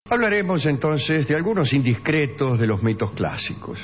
Hablaremos entonces de algunos indiscretos de los mitos clásicos.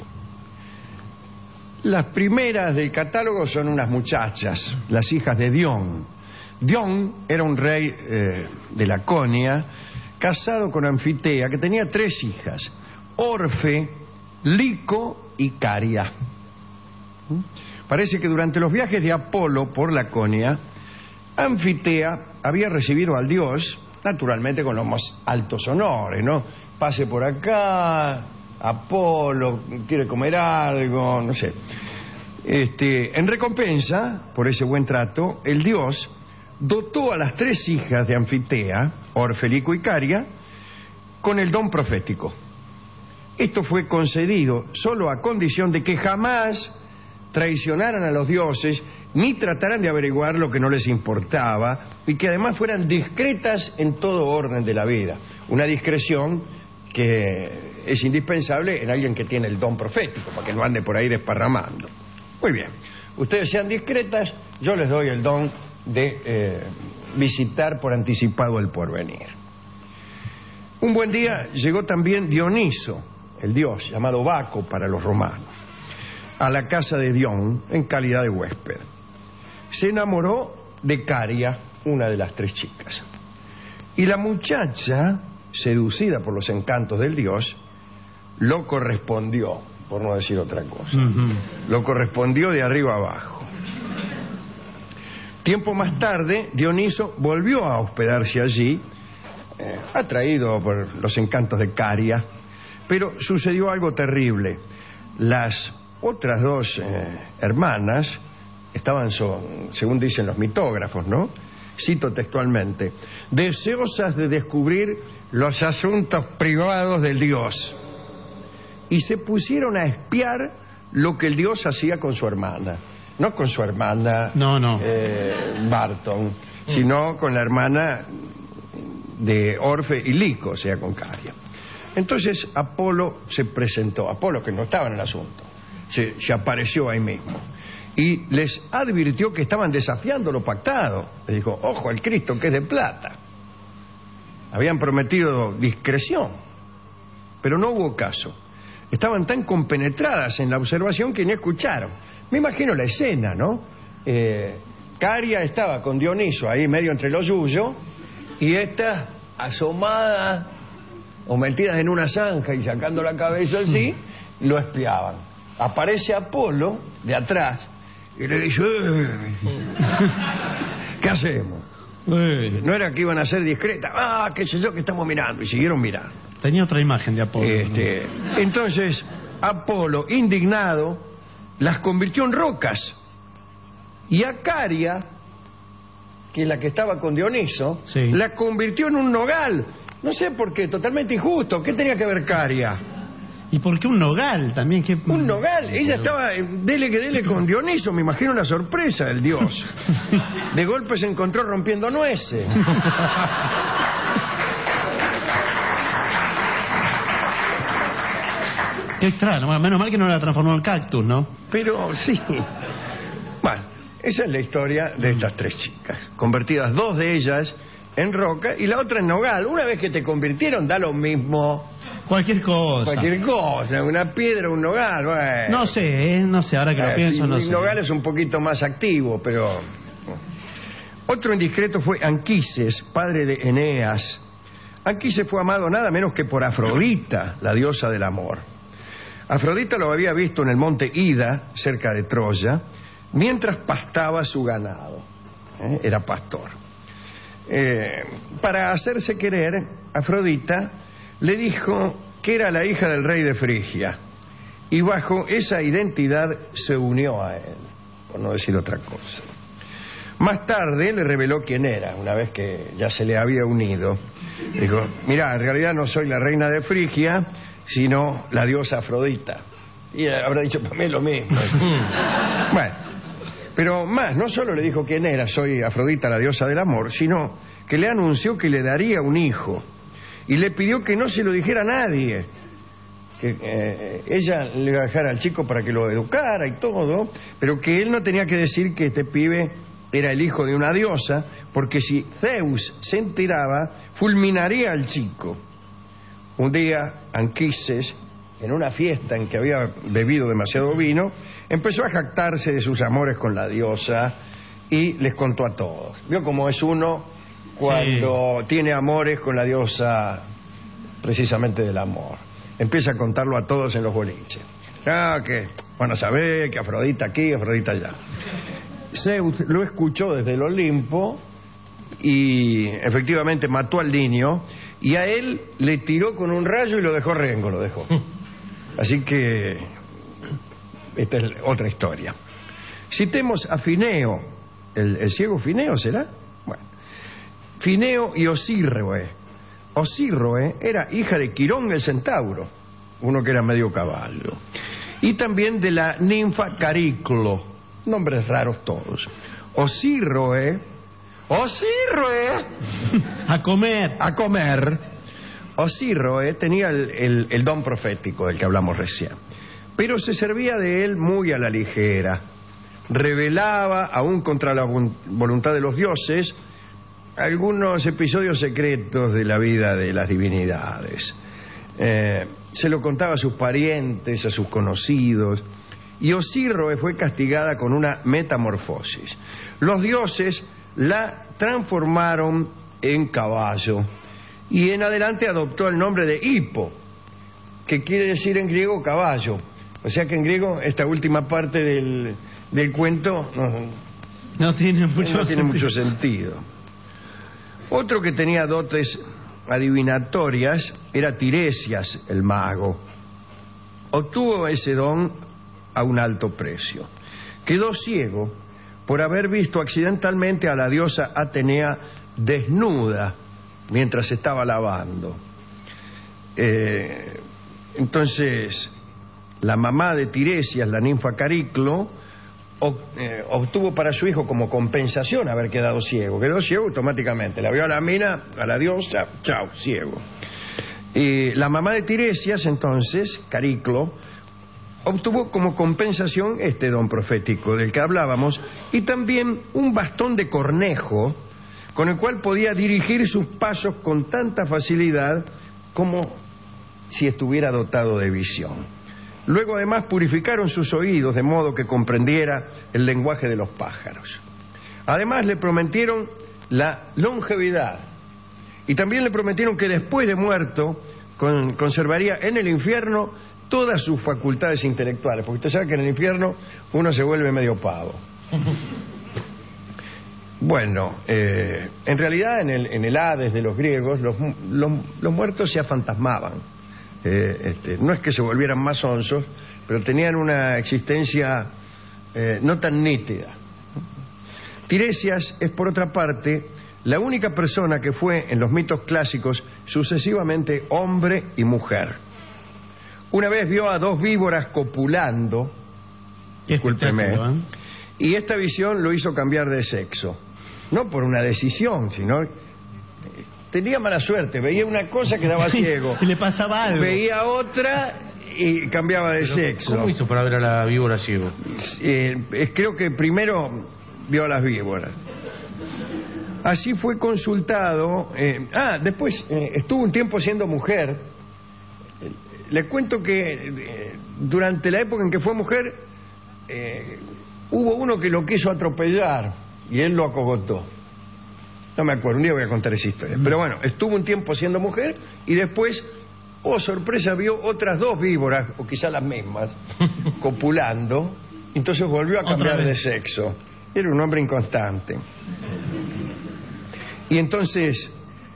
Las primeras del catálogo son unas muchachas, las hijas de Dion. Dion era un rey de Laconia, casado con Anfitea, que tenía 3 hijas: Orfe, Lico y Caria. Parece que durante los viajes de Apolo por Laconia, Anfitea había recibido al dios, naturalmente con los más altos honores, ¿no? Pase por acá, Apolo, quiere comer algo, no sé. En recompensa por ese buen trato, el dios dotó a las 3 hijas de Anfitea, Orfe, Lico y Caria, con el don profético. Esto fue concedido solo a condición de que jamás traicionaran a los dioses ni trataran de averiguar lo que no les importaba, y que además fueran discretas en todo orden de la vida. Una discreción que es indispensable en alguien que tiene el don profético, para que no ande por ahí desparramando. Muy bien, ustedes sean discretas, yo les doy el don de visitar por anticipado el porvenir. Un buen día llegó también Dioniso, el dios, llamado Baco para los romanos, a la casa de Dion en calidad de huésped. Se enamoró de Caria, una de las 3 chicas. Y la muchacha, seducida por los encantos del dios, lo correspondió, por no decir otra cosa. Lo correspondió de arriba abajo. Tiempo más tarde, Dioniso volvió a hospedarse allí, atraído por los encantos de Caria, pero sucedió algo terrible. Las otras 2 hermanas estaban, según dicen los mitógrafos, ¿no? Cito textualmente: deseosas de descubrir los asuntos privados del dios, y se pusieron a espiar lo que el dios hacía con su hermana. No con su hermana Barton, sino con la hermana de Orfe y Lico, o sea, con Caria. Entonces Apolo se presentó, Apolo, que no estaba en el asunto, se apareció ahí mismo y les advirtió que estaban desafiando lo pactado. Les dijo: ojo al Cristo que es de plata. Habían prometido discreción, pero no hubo caso. Estaban tan compenetradas en la observación que ni escucharon. Me imagino la escena, ¿no? Caria estaba con Dioniso ahí medio entre los yuyos, y esta asomada o metidas en una zanja y sacando la cabeza así, lo espiaban. Aparece Apolo de atrás y le dice: ¿qué hacemos? No era que iban a ser discretas. Qué sé yo, que estamos mirando. Y siguieron mirando. Tenía otra imagen de Apolo. Entonces Apolo, indignado, las convirtió en rocas. Y a Caria, que es la que estaba con Dioniso, sí, la convirtió en un nogal. No sé por qué, totalmente injusto. ¿Qué tenía que ver Caria? ¿Y por qué un nogal también? ¿Qué... Un nogal. Ella estaba dele que dele con Dioniso. Me imagino una sorpresa del dios. De golpe se encontró rompiendo nueces. Qué extraño. Menos mal que no la transformó en cactus, ¿no? Pero sí. Bueno, esa es la historia de estas 3 chicas, convertidas 2 de ellas en roca y la otra en nogal. Una vez que te convirtieron, da lo mismo. Cualquier cosa, una piedra, un nogal, bueno. No sé, ahora que lo pienso, no sé. El nogal es un poquito más activo, pero... Otro indiscreto fue Anquises, padre de Eneas. Anquises fue amado nada menos que por Afrodita, la diosa del amor. Afrodita lo había visto en el monte Ida, cerca de Troya, mientras pastaba su ganado. Era pastor. Para hacerse querer, Afrodita le dijo que era la hija del rey de Frigia, y bajo esa identidad se unió a él, por no decir otra cosa. Más tarde le reveló quién era, una vez que ya se le había unido. Dijo: mirá, en realidad no soy la reina de Frigia, sino la diosa Afrodita. Y habrá dicho: para mí lo mismo. Bueno, pero más, no solo le dijo quién era, soy Afrodita, la diosa del amor, sino que le anunció que le daría un hijo. Y le pidió que no se lo dijera a nadie, que ella le iba a dejar al chico para que lo educara y todo, pero que él no tenía que decir que este pibe era el hijo de una diosa, porque si Zeus se enteraba, fulminaría al chico. Un día, Anquises, en una fiesta en que había bebido demasiado vino, empezó a jactarse de sus amores con la diosa y les contó a todos. ¿Vio cómo es uno cuando tiene amores con la diosa precisamente del amor? Empieza a contarlo a todos en los boliches. Que van a saber que Afrodita aquí, Afrodita allá. Zeus lo escuchó desde el Olimpo y efectivamente mató al niño y a él le tiró con un rayo y lo dejó rengo, lo dejó. Así que esta es otra historia. Citemos a Fineo, el ciego Fineo, ¿será? Bueno, Fineo y Osirroe. Osirroe era hija de Quirón el centauro, uno que era medio caballo, y también de la ninfa Cariclo, nombres raros todos. Osirroe a comer. Osirroe tenía el don profético del que hablamos recién, pero se servía de él muy a la ligera. Revelaba, aún contra la voluntad de los dioses, algunos episodios secretos de la vida de las divinidades. Se lo contaba a sus parientes, a sus conocidos, y Osirroe fue castigada con una metamorfosis. Los dioses la transformaron en caballo y en adelante adoptó el nombre de Hippo, que quiere decir en griego caballo. O sea que en griego esta última parte del cuento no tiene mucho sentido. Otro que tenía dotes adivinatorias era Tiresias, el mago. Obtuvo ese don a un alto precio. Quedó ciego por haber visto accidentalmente a la diosa Atenea desnuda mientras estaba lavando. Entonces, la mamá de Tiresias, la ninfa Cariclo, obtuvo para su hijo como compensación haber quedado ciego. Quedó ciego automáticamente. La vio a la mina, a la diosa, chao, ciego. La mamá de Tiresias, entonces, Cariclo, obtuvo como compensación este don profético del que hablábamos y también un bastón de cornejo con el cual podía dirigir sus pasos con tanta facilidad como si estuviera dotado de visión. Luego, además, purificaron sus oídos de modo que comprendiera el lenguaje de los pájaros. Además, le prometieron la longevidad y también le prometieron que después de muerto conservaría en el infierno todas sus facultades intelectuales, porque usted sabe que en el infierno uno se vuelve medio pavo. Bueno, en realidad en el Hades de los griegos los muertos se afantasmaban. No es que se volvieran más onzos, pero tenían una existencia no tan nítida. Tiresias es, por otra parte, la única persona que fue en los mitos clásicos sucesivamente hombre y mujer. Una vez vio a dos víboras copulando, discúlpeme, y esta visión lo hizo cambiar de sexo. No por una decisión, sino tenía mala suerte, veía una cosa, quedaba ciego. Y le pasaba algo. Veía otra y cambiaba de sexo. ¿Cómo hizo para ver a la víbora ciego? Creo que primero vio a las víboras. Así fue consultado. Después estuvo un tiempo siendo mujer. Le cuento que durante la época en que fue mujer hubo uno que lo quiso atropellar y él lo acogotó. No me acuerdo, un día voy a contar esa historia. Pero bueno, estuvo un tiempo siendo mujer y después, oh sorpresa, vio otras dos víboras, o quizá las mismas, copulando. Entonces volvió a cambiar de sexo. Era un hombre inconstante. Y entonces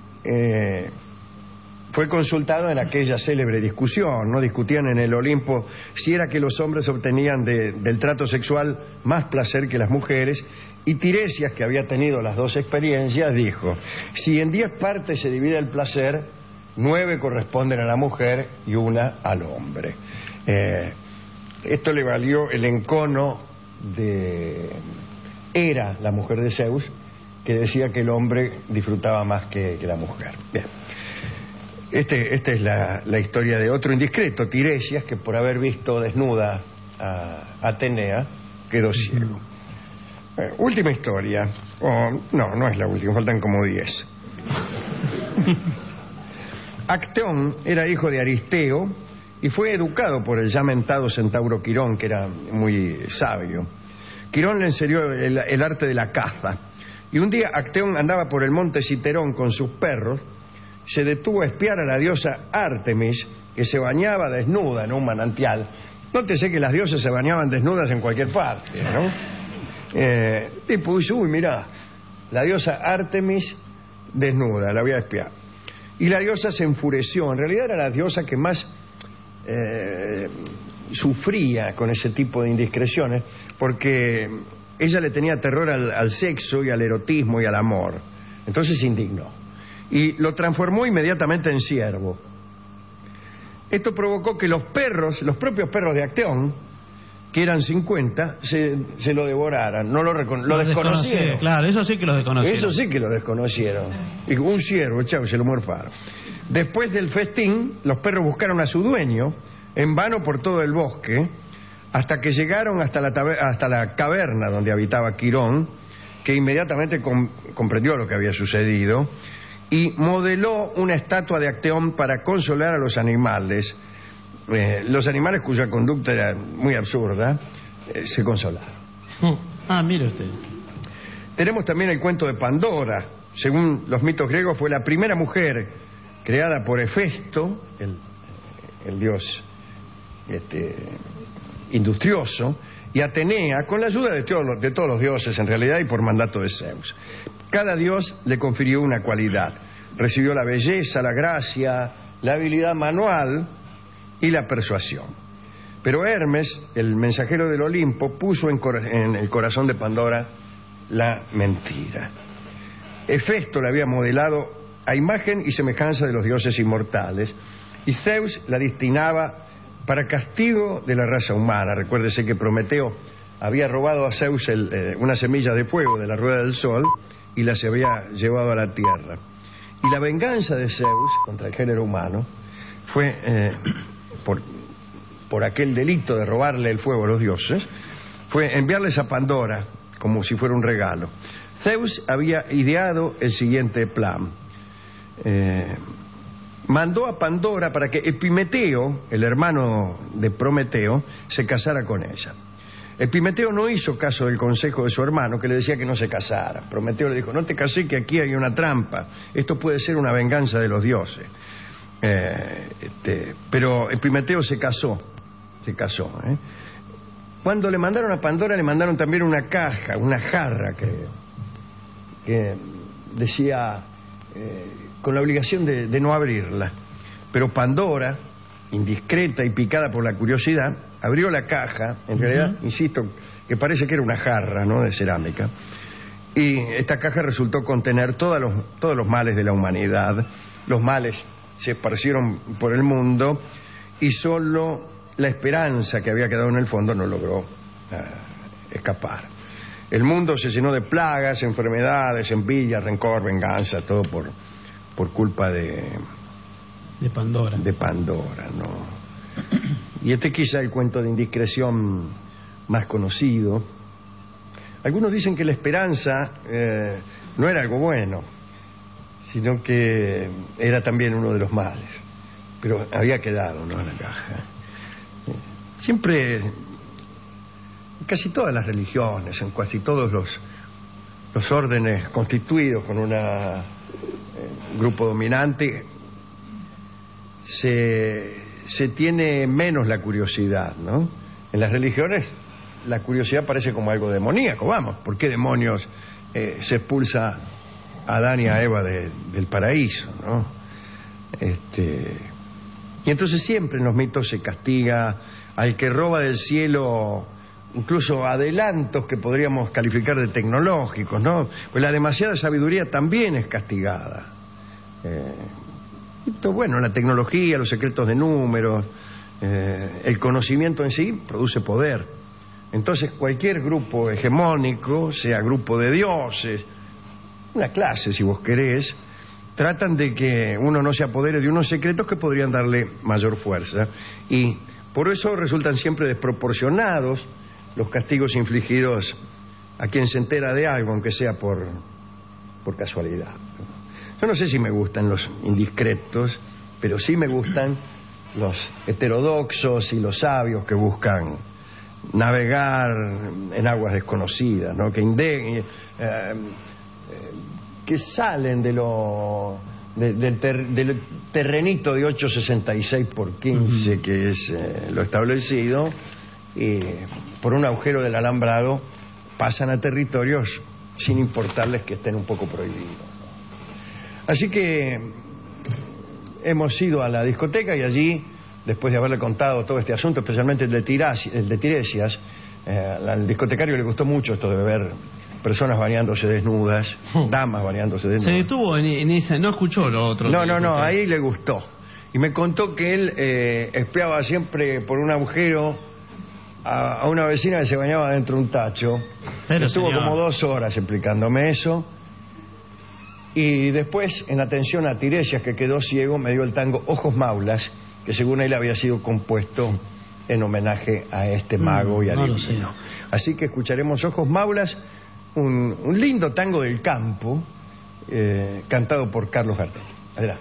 fue consultado en aquella célebre discusión, ¿no? Discutían en el Olimpo si era que los hombres obtenían del trato sexual más placer que las mujeres, y Tiresias, que había tenido las dos experiencias, dijo: si en 10 partes se divide el placer, 9 corresponden a la mujer y 1 al hombre. Esto le valió el encono de Hera, la mujer de Zeus, que decía que el hombre disfrutaba más que la mujer. Bien. Esta es la historia de otro indiscreto, Tiresias, que por haber visto desnuda a Atenea quedó ciego. Última historia. No es la última, faltan como 10. Acteón era hijo de Aristeo y fue educado por el ya mentado centauro Quirón, que era muy sabio. Quirón le enseñó el arte de la caza. Y un día Acteón andaba por el monte Citerón con sus perros, se detuvo a espiar a la diosa Artemis, que se bañaba desnuda en un manantial. Nótese que las diosas se bañaban desnudas en cualquier parte, ¿no? Tipo dice, uy, mirá, la diosa Artemis desnuda, la voy a espiar. Y la diosa se enfureció. En realidad era la diosa que más sufría con ese tipo de indiscreciones, porque ella le tenía terror al sexo y al erotismo y al amor. Entonces se indignó y lo transformó inmediatamente en ciervo. Esto provocó que los propios perros de Acteón, que eran 50, se lo devoraran. No lo desconocieron. Claro, eso sí que lo desconocieron. Eso sí que lo desconocieron. Y un ciervo, chau, se lo morfaron. Después del festín, los perros buscaron a su dueño en vano por todo el bosque, hasta que llegaron hasta la caverna donde habitaba Quirón, que inmediatamente comprendió lo que había sucedido y modeló una estatua de Acteón para consolar a los animales. Los animales cuya conducta era muy absurda se consolaron. Mire usted. Tenemos también el cuento de Pandora. Según los mitos griegos, fue la primera mujer creada por Hefesto, el dios industrioso, y Atenea, con la ayuda de todos los dioses en realidad y por mandato de Zeus. Cada dios le confirió una cualidad. Recibió la belleza, la gracia, la habilidad manual y la persuasión. Pero Hermes, el mensajero del Olimpo, puso en el corazón de Pandora la mentira. Hefesto la había modelado a imagen y semejanza de los dioses inmortales, y Zeus la destinaba para castigo de la raza humana. Recuérdese que Prometeo había robado a Zeus unas semillas de fuego de la rueda del sol y las había llevado a la tierra. Y la venganza de Zeus contra el género humano fue por aquel delito de robarle el fuego a los dioses, fue enviarles a Pandora como si fuera un regalo. Zeus había ideado el siguiente plan. Mandó a Pandora para que Epimeteo, el hermano de Prometeo, se casara con ella. Epimeteo no hizo caso del consejo de su hermano, que le decía que no se casara. Prometeo le dijo, no te casé, que aquí hay una trampa. Esto puede ser una venganza de los dioses. Pero Epimeteo se casó. Cuando le mandaron a Pandora, le mandaron también una caja, una jarra, que decía... con la obligación de no abrirla. Pero Pandora, indiscreta y picada por la curiosidad, abrió la caja. En realidad, insisto, que parece que era una jarra, ¿no?, de cerámica. Y esta caja resultó contener todos los males de la humanidad. Los males se esparcieron por el mundo y solo la esperanza que había quedado en el fondo no logró escapar. El mundo se llenó de plagas, enfermedades, envidia, rencor, venganza, todo por culpa de Pandora. De Pandora, ¿no? Y quizá el cuento de indiscreción más conocido. Algunos dicen que la esperanza no era algo bueno, sino que era también uno de los males. Pero había quedado, ¿no?, en la caja. Siempre... casi todas las religiones, en casi todos los órdenes constituidos con un grupo dominante, se tiene menos la curiosidad, ¿no? En las religiones la curiosidad parece como algo demoníaco. Vamos, ¿por qué demonios se expulsa a Adán y a Eva del paraíso, ¿no? Y entonces siempre en los mitos se castiga al que roba del cielo incluso adelantos que podríamos calificar de tecnológicos, ¿no? Pues la demasiada sabiduría también es castigada. Bueno, la tecnología, los secretos de números, el conocimiento en sí produce poder. Entonces cualquier grupo hegemónico, sea grupo de dioses, una clase si vos querés, tratan de que uno no se apodere de unos secretos que podrían darle mayor fuerza. Y por eso resultan siempre desproporcionados los castigos infligidos a quien se entera de algo, aunque sea por casualidad. Yo no sé si me gustan los indiscretos, pero sí me gustan los heterodoxos y los sabios que buscan navegar en aguas desconocidas, ¿no? Que salen de del terrenito de 866 por 15, que es lo establecido, y por un agujero del alambrado pasan a territorios sin importarles que estén un poco prohibidos, ¿no? Así que hemos ido a la discoteca y allí, después de haberle contado todo este asunto, especialmente el de Tiresias, al discotecario le gustó mucho esto de ver personas bañándose desnudas, damas bañándose desnudas. Se detuvo en esa, no escuchó lo otro. No, ahí le gustó. Y me contó que él espiaba siempre por un agujero a una vecina que se bañaba dentro de un tacho. Pero estuvo señor, como 2 horas explicándome eso. Y después, en atención a Tiresias, que quedó ciego, me dio el tango Ojos Maulas, que según él había sido compuesto en homenaje a este mago y adivino. Así que escucharemos Ojos Maulas, un lindo tango del campo, cantado por Carlos Gardel. Adelante.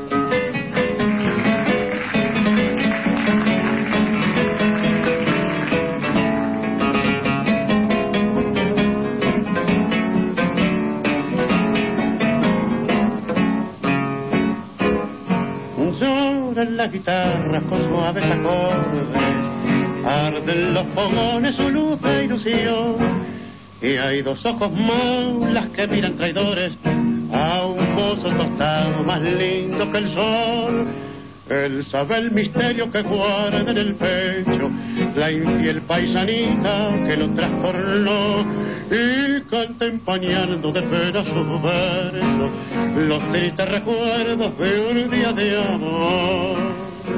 Lloran las guitarras con suaves acordes, arden los fogones su luz de ilusión, y hay 2 ojos maulas que miran traidores a un pozo tostado más lindo que el sol. Él sabe el misterio que guarda en el pecho la infiel paisanita que lo trastornó, y canta empañando de pena sus versos los tristes recuerdos de un día de amor.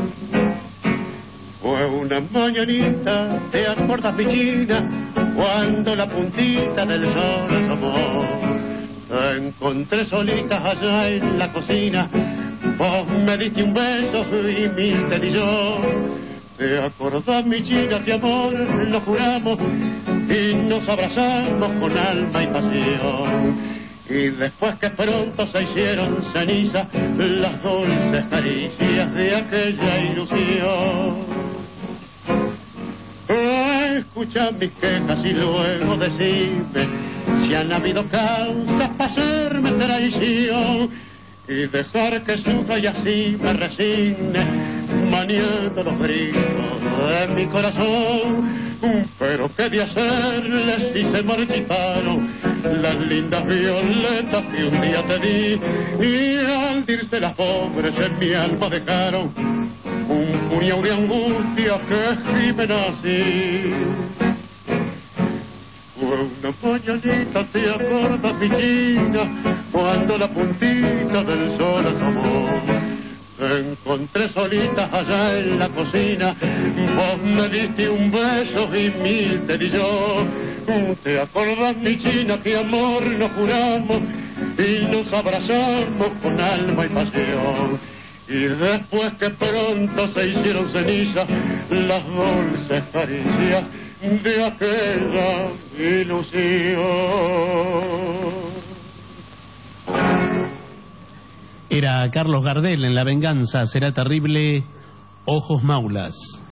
Fue una mañanita, ¿te acuerdas, mi china? Cuando la puntita del sol asomó, te encontré solita allá en la cocina. Vos me diste un beso y 1000 te di yo. ¿Te acordás, mi chica, que amor nos juramos y nos abrazamos con alma y pasión? Y después que pronto se hicieron ceniza las dulces caricias de aquella ilusión. Escucha mis quejas y luego decime si han habido causas para hacerme traición, y dejar que sufra y así me resigne, maniando los gritos de mi corazón. Pero qué de hacerles si se marchitaron las lindas violetas que un día te di, y al irse las pobres en mi alma dejaron un puñado de angustia que gimen así. Fue una mañanita, ¿te acuerdas, mi china? Cuando la puntita del sol asomó, te encontré solita allá en la cocina. Vos me diste un beso y 1000 te di yo. ¿Te acordás, mi china, que amor nos juramos y nos abrazamos con alma y pasión? Y después que pronto se hicieron ceniza las dulces caricias de aquella ilusión. Era Carlos Gardel en La venganza será terrible, Ojos Maulas.